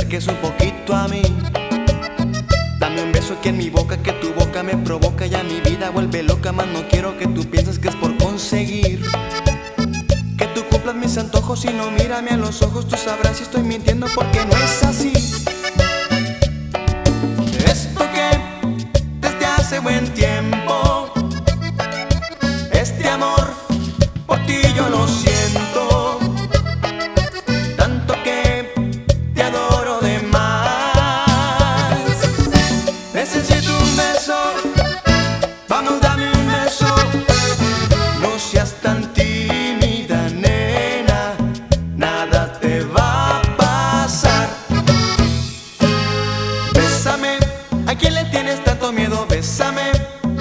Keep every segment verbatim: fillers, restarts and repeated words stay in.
acerques un poquito a mí. Dame un beso aquí en mi boca, que tu boca me provoca. Ya mi vida vuelve loca, más no quiero que tú pienses que es por conseguir que tú cumplas mis antojos. Y no, mírame a los ojos, tú sabrás si estoy mintiendo, porque no es así. Esto que desde hace buen tiempo, este amor por ti yo lo siento, tanto que te adoro de más. Necesito un beso, vamos, dame un beso. No seas tan tímida, nena, nada te va a pasar. Bésame, ¿a quién le tienes tanto miedo? Bésame,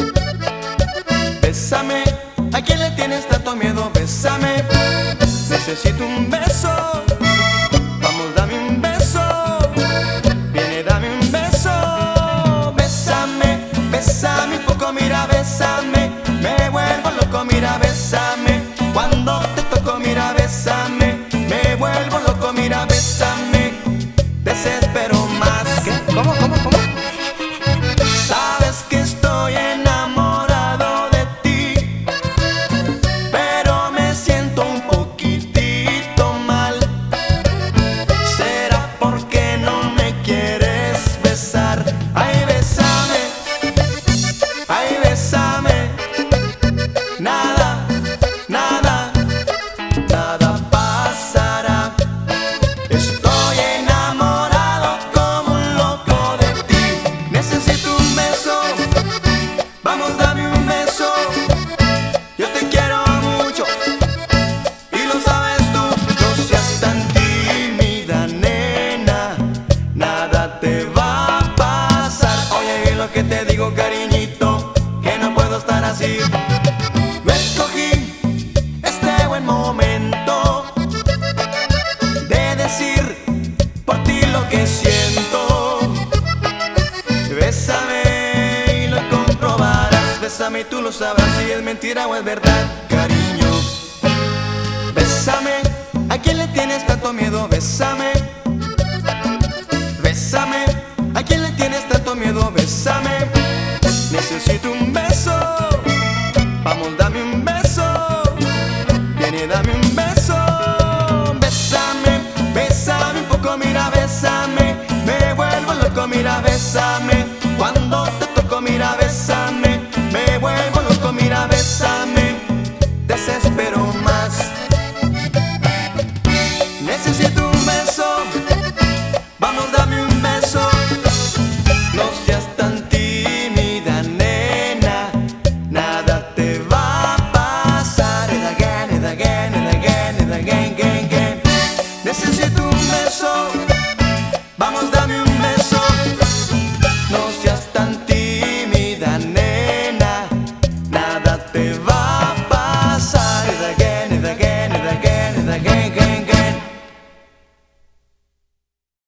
bésame, ¿a quién le tienes tanto miedo? Bésame. Necesito un beso, vamos, dame un beso. Viene, dame un beso. Bésame, bésame un poco, mira, bésame. Me vuelvo loco, mira, bésame. Cuando te toco, mira, bésame. Me vuelvo loco, mira, bésame. Desespero más. ¿Qué? ¿Cómo, cómo, cómo? Sabes que estoy enamorado de ti, pero me siento un poquitito mal. ¿Será porque no me quieres besar? Ay, bésame, ay, bésame. Nada, nada, nada pasará. Estoy enamorado como un loco de ti. Necesito un beso, vamos, dame un beso. Yo te quiero mucho y lo sabes tú. No seas tan tímida, nena, nada te va a pasar. Oye bien lo que te digo, cariñito, que no puedo estar así. Yo escogí este buen momento de decir por ti lo que siento. Bésame y lo comprobarás. Bésame y tú lo sabrás si es mentira o es verdad, cariño. Bésame, ¿a quién le tienes tanto miedo? Bésame, bésame, ¿a quién le tienes tanto miedo? Bésame. Necesito un beso, vamos, dame